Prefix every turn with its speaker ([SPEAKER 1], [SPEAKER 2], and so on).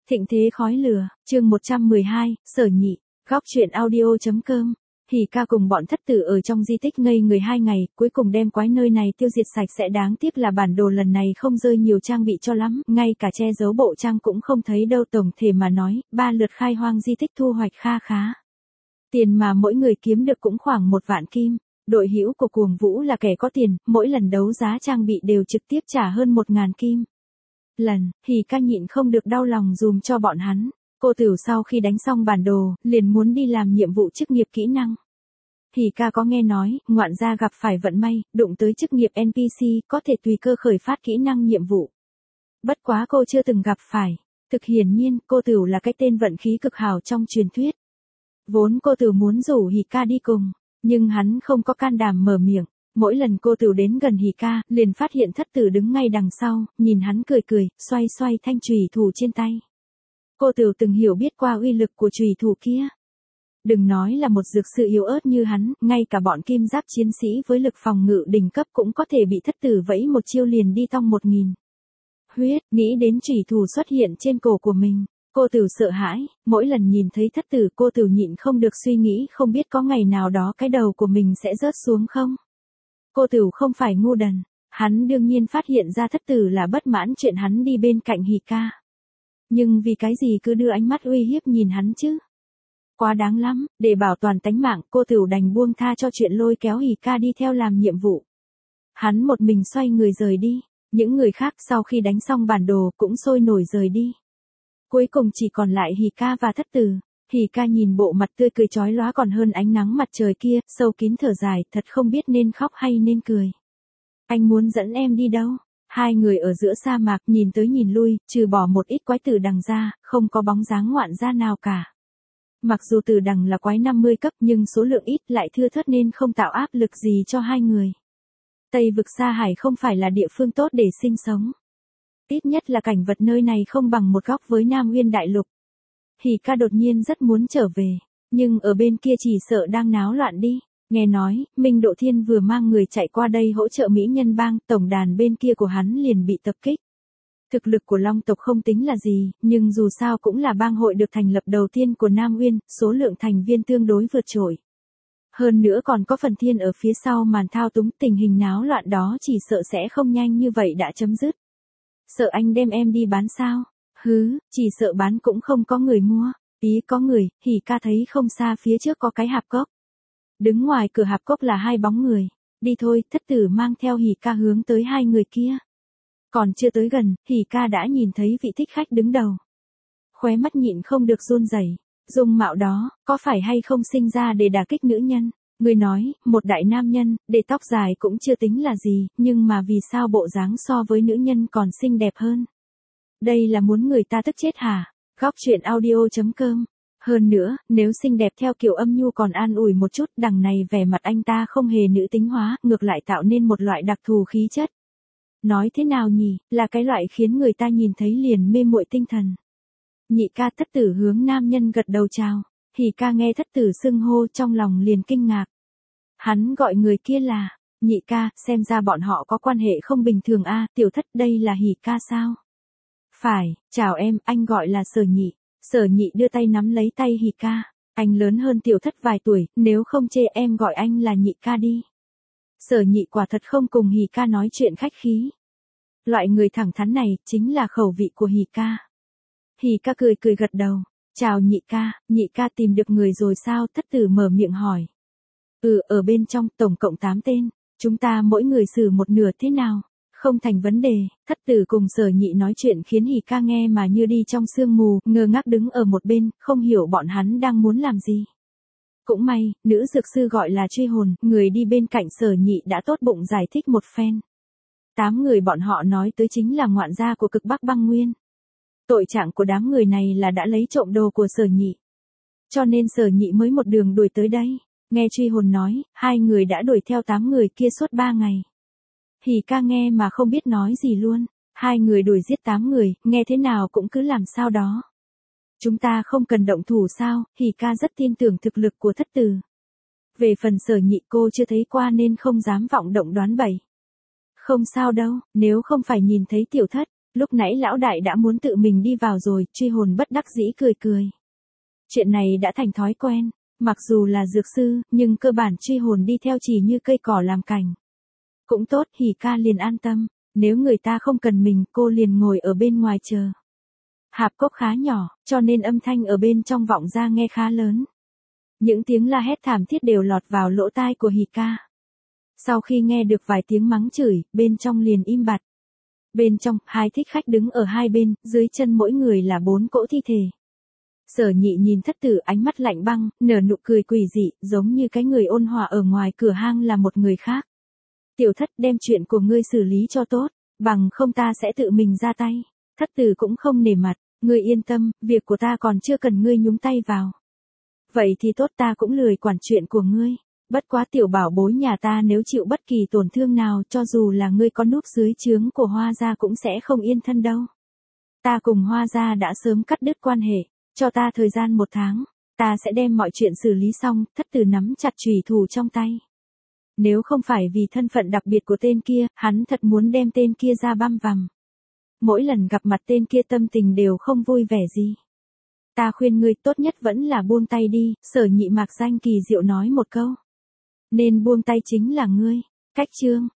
[SPEAKER 1] Thịnh thế khói lửa, chương 112, Sở Nhị, góc truyện audio.com. Hỉ ca cùng bọn thất tử ở trong di tích ngây người 2 ngày, cuối cùng đem quái nơi này tiêu diệt sạch sẽ. Đáng tiếc là bản đồ lần này không rơi nhiều trang bị cho lắm, ngay cả che giấu bộ trang cũng không thấy đâu. Tổng thể mà nói, 3 lượt khai hoang di tích thu hoạch kha khá. Tiền mà mỗi người kiếm được cũng khoảng 1 vạn kim. Đội hữu của Cuồng Vũ là kẻ có tiền, mỗi lần đấu giá trang bị đều trực tiếp trả hơn 1.000 kim. Hỉ ca nhịn không được đau lòng dùm cho bọn hắn. Cô Tửu sau khi đánh xong bản đồ, liền muốn đi làm nhiệm vụ chức nghiệp kỹ năng. Hỉ ca có nghe nói, ngoạn gia gặp phải vận may, đụng tới chức nghiệp NPC, có thể tùy cơ khởi phát kỹ năng nhiệm vụ. Bất quá cô chưa từng gặp phải. Thực hiển nhiên, cô Tửu là cái tên vận khí cực hảo trong truyền thuyết. Vốn cô Tửu muốn rủ Hỉ ca đi cùng, nhưng hắn không có can đảm mở miệng. Mỗi lần cô Tửu đến gần Hỉ ca, liền phát hiện thất tử đứng ngay đằng sau, nhìn hắn cười cười, xoay xoay thanh chùy thủ trên tay. Cô Tửu từng hiểu biết qua uy lực của chùy thủ kia. Đừng nói là một dược sư yếu ớt như hắn, ngay cả bọn kim giáp chiến sĩ với lực phòng ngự đỉnh cấp cũng có thể bị thất tử vẫy một chiêu liền đi tong 1000. Huyết, nghĩ đến chùy thủ xuất hiện trên cổ của mình. Cô Tửu sợ hãi, mỗi lần nhìn thấy thất tử cô Tửu nhịn không được suy nghĩ không biết có ngày nào đó cái đầu của mình sẽ rớt xuống không. Cô Tửu không phải ngu đần, hắn đương nhiên phát hiện ra thất tử là bất mãn chuyện hắn đi bên cạnh Hỉ ca. Nhưng vì cái gì cứ đưa ánh mắt uy hiếp nhìn hắn chứ? Quá đáng lắm, để bảo toàn tánh mạng cô Tửu đành buông tha cho chuyện lôi kéo Hỉ ca đi theo làm nhiệm vụ. Hắn một mình xoay người rời đi, những người khác sau khi đánh xong bản đồ cũng sôi nổi rời đi. Cuối cùng chỉ còn lại Hỉ ca và thất tử. Hỉ ca nhìn bộ mặt tươi cười chói lóa còn hơn ánh nắng mặt trời kia, sâu kín thở dài, thật không biết nên khóc hay nên cười. Anh muốn dẫn em đi đâu? Hai người ở giữa sa mạc nhìn tới nhìn lui, trừ bỏ một ít quái tử đằng ra, không có bóng dáng ngoạn gia nào cả. Mặc dù tử đằng là quái 50 cấp nhưng số lượng ít lại thưa thớt nên không tạo áp lực gì cho hai người. Tây vực Sa Hải không phải là địa phương tốt để sinh sống. Ít nhất là cảnh vật nơi này không bằng một góc với Nam Nguyên Đại Lục. Hỉ ca đột nhiên rất muốn trở về, nhưng ở bên kia chỉ sợ đang náo loạn đi. Nghe nói, Minh Độ Thiên vừa mang người chạy qua đây hỗ trợ Mỹ Nhân Bang, tổng đàn bên kia của hắn liền bị tập kích. Thực lực của Long tộc không tính là gì, nhưng dù sao cũng là bang hội được thành lập đầu tiên của Nam Nguyên, số lượng thành viên tương đối vượt trội. Hơn nữa còn có Phần Thiên ở phía sau màn thao túng, tình hình náo loạn đó chỉ sợ sẽ không nhanh như vậy đã chấm dứt. Sợ anh đem em đi bán sao? Hứ, chỉ sợ bán cũng không có người mua. Ý có người, Hỉ ca thấy không xa phía trước có cái hạp cốc. Đứng ngoài cửa hạp cốc là 2 bóng người. Đi thôi, thất tử mang theo Hỉ ca hướng tới 2 người kia. Còn chưa tới gần, Hỉ ca đã nhìn thấy vị thích khách đứng đầu. Khóe mắt nhịn không được run rẩy. Dung mạo đó, có phải hay không sinh ra để đả kích nữ nhân? Người nói, một đại nam nhân, để tóc dài cũng chưa tính là gì, nhưng mà vì sao bộ dáng so với nữ nhân còn xinh đẹp hơn? Đây là muốn người ta tức chết hả? Góc truyện audio.com. Hơn nữa, nếu xinh đẹp theo kiểu âm nhu còn an ủi một chút, đằng này vẻ mặt anh ta không hề nữ tính hóa, ngược lại tạo nên một loại đặc thù khí chất. Nói thế nào nhỉ, là cái loại khiến người ta nhìn thấy liền mê muội tinh thần. Nhị ca. Thất tử hướng nam nhân gật đầu chào. Hỉ ca nghe thất tử xưng hô trong lòng liền kinh ngạc. Hắn gọi người kia là Nhị ca, xem ra bọn họ có quan hệ không bình thường a. Tiểu thất, đây là Hỉ ca sao? Phải, chào em, anh gọi là Sở Nhị. Sở Nhị đưa tay nắm lấy tay Hỉ ca. Anh lớn hơn tiểu thất vài tuổi, nếu không chê em gọi anh là Nhị ca đi. Sở Nhị quả thật không cùng Hỉ ca nói chuyện khách khí. Loại người thẳng thắn này chính là khẩu vị của Hỉ ca. Hỉ ca cười cười gật đầu. Chào Nhị ca tìm được người rồi sao? Thất tử mở miệng hỏi. Ở bên trong tổng cộng 8 tên, chúng ta mỗi người xử một nửa thế nào? Không thành vấn đề. Thất tử cùng Sở Nhị nói chuyện khiến Hỉ ca nghe mà như đi trong sương mù, ngơ ngác đứng ở một bên, không hiểu bọn hắn đang muốn làm gì. Cũng may, nữ dược sư gọi là Truy Hồn, người đi bên cạnh Sở Nhị đã tốt bụng giải thích một phen. 8 người bọn họ nói tới chính là ngoạn gia của cực Bắc Băng Nguyên. Tội trạng của đám người này là đã lấy trộm đồ của Sở Nhị. Cho nên Sở Nhị mới một đường đuổi tới đây. Nghe Truy Hồn nói, 2 người đã đuổi theo 8 người kia suốt 3 ngày. Hỉ ca nghe mà không biết nói gì luôn. 2 người đuổi giết 8 người, nghe thế nào cũng cứ làm sao đó. Chúng ta không cần động thủ sao? Hỉ ca rất tin tưởng thực lực của thất tử. Về phần Sở Nhị cô chưa thấy qua nên không dám vọng động đoán bậy. Không sao đâu, nếu không phải nhìn thấy tiểu thất, Lúc nãy lão đại đã muốn tự mình đi vào rồi, truy hồn bất đắc dĩ cười cười. Chuyện này đã thành thói quen, mặc dù là dược sư, nhưng cơ bản truy hồn đi theo chỉ như cây cỏ làm cảnh. Cũng tốt, Hỉ ca liền an tâm, nếu người ta không cần mình, cô liền ngồi ở bên ngoài chờ. Hạp cốc khá nhỏ, cho nên âm thanh ở bên trong vọng ra nghe khá lớn. Những tiếng la hét thảm thiết đều lọt vào lỗ tai của Hỉ ca. Sau khi nghe được vài tiếng mắng chửi, bên trong liền im bặt. Bên trong, hai thích khách đứng ở hai bên, dưới chân mỗi người là 4 cỗ thi thể. Sở Nhị nhìn thất tử ánh mắt lạnh băng, nở nụ cười quỷ dị, giống như cái người ôn hòa ở ngoài cửa hang là một người khác. Tiểu thất, đem chuyện của ngươi xử lý cho tốt, bằng không ta sẽ tự mình ra tay. Thất tử cũng không nể mặt, ngươi yên tâm, việc của ta còn chưa cần ngươi nhúng tay vào. Vậy thì tốt, ta cũng lười quản chuyện của ngươi. Bất quá tiểu bảo bối nhà ta nếu chịu bất kỳ tổn thương nào, cho dù là ngươi có núp dưới trướng của Hoa gia cũng sẽ không yên thân đâu. Ta cùng Hoa gia đã sớm cắt đứt quan hệ, cho ta thời gian 1 tháng, ta sẽ đem mọi chuyện xử lý xong. Thất tử nắm chặt chùy thủ trong tay. Nếu không phải vì thân phận đặc biệt của tên kia, hắn thật muốn đem tên kia ra băm vằm. Mỗi lần gặp mặt tên kia tâm tình đều không vui vẻ gì. Ta khuyên ngươi tốt nhất vẫn là buông tay đi, Sở Nhị mạc danh kỳ diệu nói một câu. Nên buông tay chính là ngươi. Cách chương